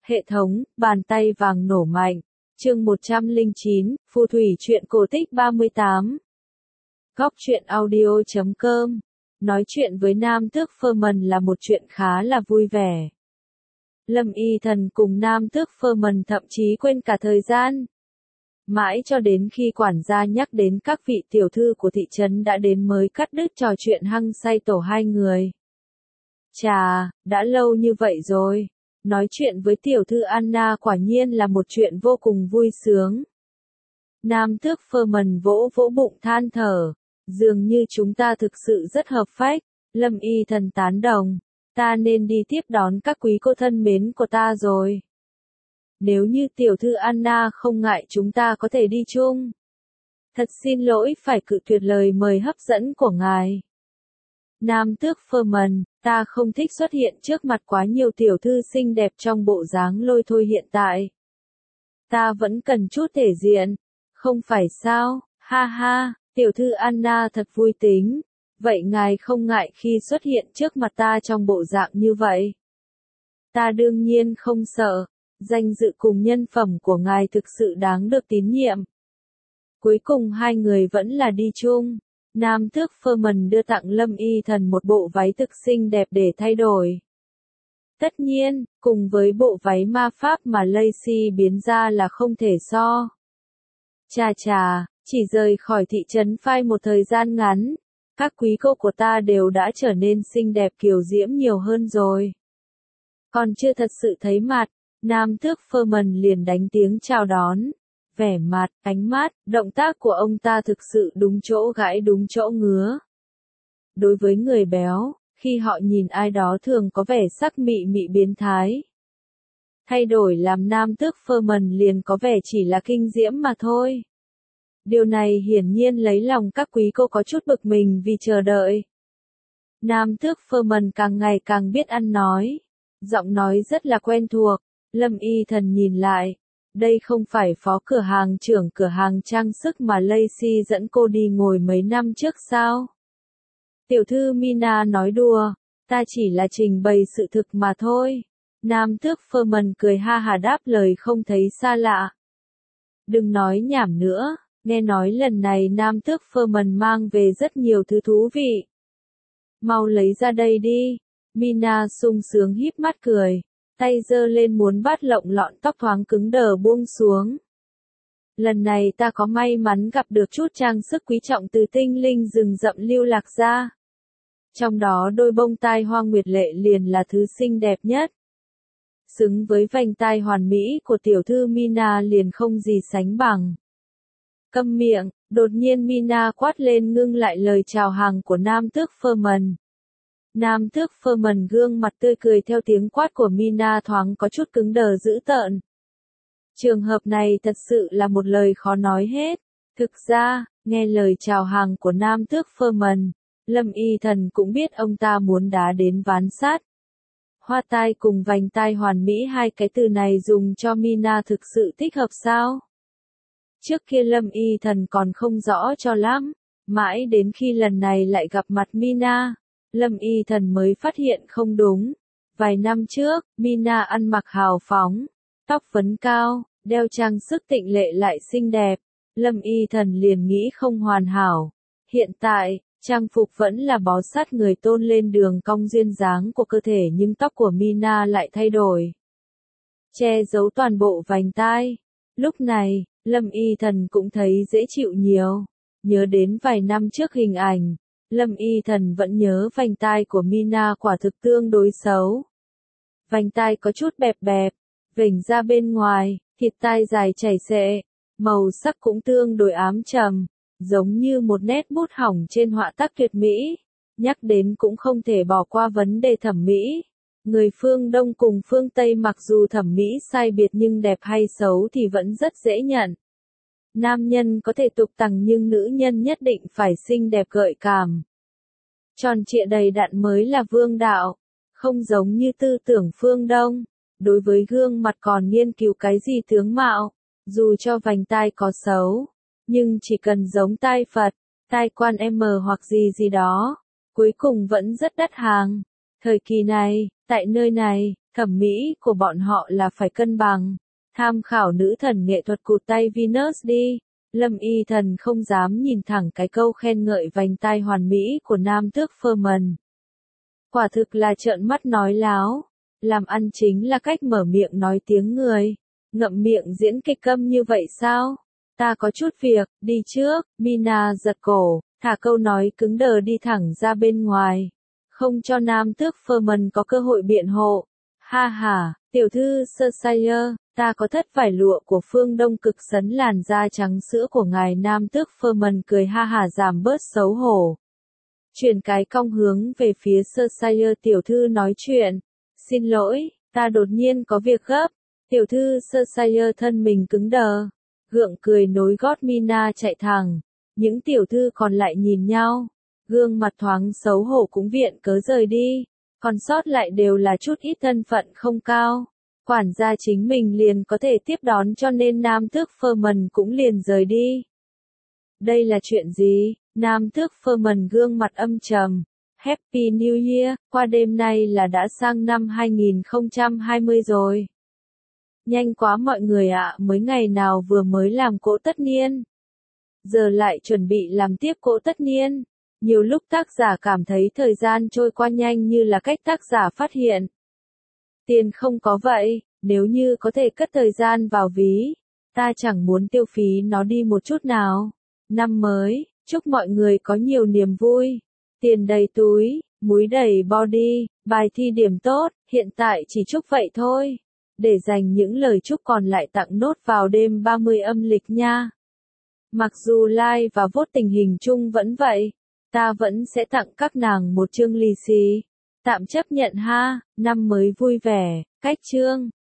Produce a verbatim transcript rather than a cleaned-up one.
Hệ thống, bàn tay vàng nổ mạnh. Chương một trăm lẻ chín, Phù thủy truyện cổ tích ba mươi tám. Góc truyện audio chấm com. Nói chuyện với Nam Tước Ferman là một chuyện khá là vui vẻ. Lâm Y Thần cùng Nam Tước Ferman thậm chí quên cả thời gian. Mãi cho đến khi quản gia nhắc đến các vị tiểu thư của thị trấn đã đến mới cắt đứt trò chuyện hăng say tổ hai người. Chà, đã lâu như vậy rồi. Nói chuyện với tiểu thư Anna quả nhiên là một chuyện vô cùng vui sướng. Nam Tước Ferman vỗ vỗ bụng than thở. Dường như chúng ta thực sự rất hợp phách. Lâm Y Thần tán đồng. Ta nên đi tiếp đón các quý cô thân mến của ta rồi. Nếu như tiểu thư Anna không ngại chúng ta có thể đi chung. Thật xin lỗi phải cự tuyệt lời mời hấp dẫn của ngài. Nam Tước Ferman, ta không thích xuất hiện trước mặt quá nhiều tiểu thư xinh đẹp trong bộ dáng lôi thôi hiện tại. Ta vẫn cần chút thể diện, không phải sao, ha ha, tiểu thư Anna thật vui tính. Vậy ngài không ngại khi xuất hiện trước mặt ta trong bộ dạng như vậy? Ta đương nhiên không sợ, danh dự cùng nhân phẩm của ngài thực sự đáng được tín nhiệm. Cuối cùng hai người vẫn là đi chung. Nam Tước Ferman đưa tặng Lâm Y Thần một bộ váy thực xinh đẹp để thay đổi. Tất nhiên, cùng với bộ váy ma pháp mà Lacey biến ra là không thể so. Chà chà, chỉ rời khỏi thị trấn Phai một thời gian ngắn, các quý cô của ta đều đã trở nên xinh đẹp kiều diễm nhiều hơn rồi. Còn chưa thật sự thấy mặt, Nam Tước Ferman liền đánh tiếng chào đón. Vẻ mặt, ánh mắt, động tác của ông ta thực sự đúng chỗ gãi đúng chỗ ngứa. Đối với người béo, khi họ nhìn ai đó thường có vẻ sắc mị mị biến thái. Thay đổi làm Nam Tước Ferman liền có vẻ chỉ là kinh diễm mà thôi. Điều này hiển nhiên lấy lòng các quý cô có chút bực mình vì chờ đợi. Nam Tước Ferman càng ngày càng biết ăn nói. Giọng nói rất là quen thuộc. Lâm Y Thần nhìn lại. Đây không phải phó cửa hàng trưởng cửa hàng trang sức mà Lacey dẫn cô đi ngồi mấy năm trước sao? Tiểu thư Mina nói đùa, ta chỉ là trình bày sự thực mà thôi. Nam Tước Ferman cười ha hà đáp lời không thấy xa lạ. Đừng nói nhảm nữa, nghe nói lần này Nam Tước Ferman mang về rất nhiều thứ thú vị. Mau lấy ra đây đi. Mina sung sướng híp mắt cười. Tay giơ lên muốn bắt lộng lọn tóc thoáng cứng đờ buông xuống. Lần này ta có may mắn gặp được chút trang sức quý trọng từ tinh linh rừng rậm lưu lạc ra. Trong đó đôi bông tai hoa nguyệt lệ liền là thứ xinh đẹp nhất. Xứng với vành tai hoàn mỹ của tiểu thư Mina liền không gì sánh bằng. Câm miệng, đột nhiên Mina quát lên ngưng lại lời chào hàng của Nam Tước Ferman. Nam Tước Ferman gương mặt tươi cười theo tiếng quát của Mina thoáng có chút cứng đờ dữ tợn. Trường hợp này thật sự là một lời khó nói hết. Thực ra, nghe lời chào hàng của Nam Tước Ferman, Lâm Y Thần cũng biết ông ta muốn đá đến ván sắt. Hoa tai cùng vành tai hoàn mỹ hai cái từ này dùng cho Mina thực sự thích hợp sao? Trước kia Lâm Y Thần còn không rõ cho lắm, mãi đến khi lần này lại gặp mặt Mina. Lâm Y Thần mới phát hiện không đúng. Vài năm trước, Mina ăn mặc hào phóng, tóc phấn cao, đeo trang sức tịnh lệ lại xinh đẹp. Lâm Y Thần liền nghĩ không hoàn hảo. Hiện tại, trang phục vẫn là bó sát người tôn lên đường cong duyên dáng của cơ thể nhưng tóc của Mina lại thay đổi. Che giấu toàn bộ vành tai. Lúc này, Lâm Y Thần cũng thấy dễ chịu nhiều. Nhớ đến vài năm trước hình ảnh. Lâm Y Thần vẫn nhớ vành tai của Mina quả thực tương đối xấu. Vành tai có chút bẹp bẹp, vểnh ra bên ngoài, thịt tai dài chảy xệ, màu sắc cũng tương đối ám trầm, giống như một nét bút hỏng trên họa tác tuyệt mỹ. Nhắc đến cũng không thể bỏ qua vấn đề thẩm mỹ. Người phương Đông cùng phương Tây mặc dù thẩm mỹ sai biệt nhưng đẹp hay xấu thì vẫn rất dễ nhận. Nam nhân có thể tục tằng nhưng nữ nhân nhất định phải xinh đẹp gợi cảm. Tròn trịa đầy đặn mới là vương đạo, không giống như tư tưởng phương Đông. Đối với gương mặt còn nghiên cứu cái gì tướng mạo, dù cho vành tai có xấu, nhưng chỉ cần giống tai Phật, tai Quan M hoặc gì gì đó, cuối cùng vẫn rất đắt hàng. Thời kỳ này, tại nơi này, thẩm mỹ của bọn họ là phải cân bằng. Tham khảo nữ thần nghệ thuật cụt tay Venus đi. Lâm Y Thần không dám nhìn thẳng cái câu khen ngợi vành tai hoàn mỹ của nam tước Ferman. Quả thực là trợn mắt nói láo. Làm ăn chính là cách mở miệng nói tiếng người. Ngậm miệng diễn kịch câm như vậy sao? Ta có chút việc, đi trước. Mina giật cổ, thả câu nói cứng đờ đi thẳng ra bên ngoài. Không cho nam tước Ferman có cơ hội biện hộ. Ha ha, tiểu thư Cersei, ta có thất vải lụa của phương Đông cực sấn làn da trắng sữa của ngài nam tước Ferman cười ha hả giảm bớt xấu hổ. Chuyển cái cong hướng về phía Cersei, tiểu thư nói chuyện. Xin lỗi, ta đột nhiên có việc gấp. Tiểu thư Cersei thân mình cứng đờ. Gượng cười nối gót Mina chạy thẳng. Những tiểu thư còn lại nhìn nhau. Gương mặt thoáng xấu hổ cũng viện cớ rời đi. Còn sót lại đều là chút ít thân phận không cao. Quản gia chính mình liền có thể tiếp đón cho nên nam tước Ferman cũng liền rời đi. Đây là chuyện gì? Nam tước Ferman gương mặt âm trầm. Happy New Year, qua đêm nay là đã sang năm hai nghìn không trăm hai mươi rồi. Nhanh quá mọi người ạ, mới ngày nào vừa mới làm cỗ tất niên. Giờ lại chuẩn bị làm tiếp cỗ tất niên. Nhiều lúc tác giả cảm thấy thời gian trôi qua nhanh như là cách tác giả phát hiện. Tiền không có vậy, nếu như có thể cất thời gian vào ví, ta chẳng muốn tiêu phí nó đi một chút nào. Năm mới, chúc mọi người có nhiều niềm vui. Tiền đầy túi, múi đầy body, bài thi điểm tốt, hiện tại chỉ chúc vậy thôi. Để dành những lời chúc còn lại tặng nốt vào đêm ba mươi âm lịch nha. Mặc dù like và vote tình hình chung vẫn vậy, ta vẫn sẽ tặng các nàng một chương lì xì. Tạm chấp nhận ha, năm mới vui vẻ, cách chương.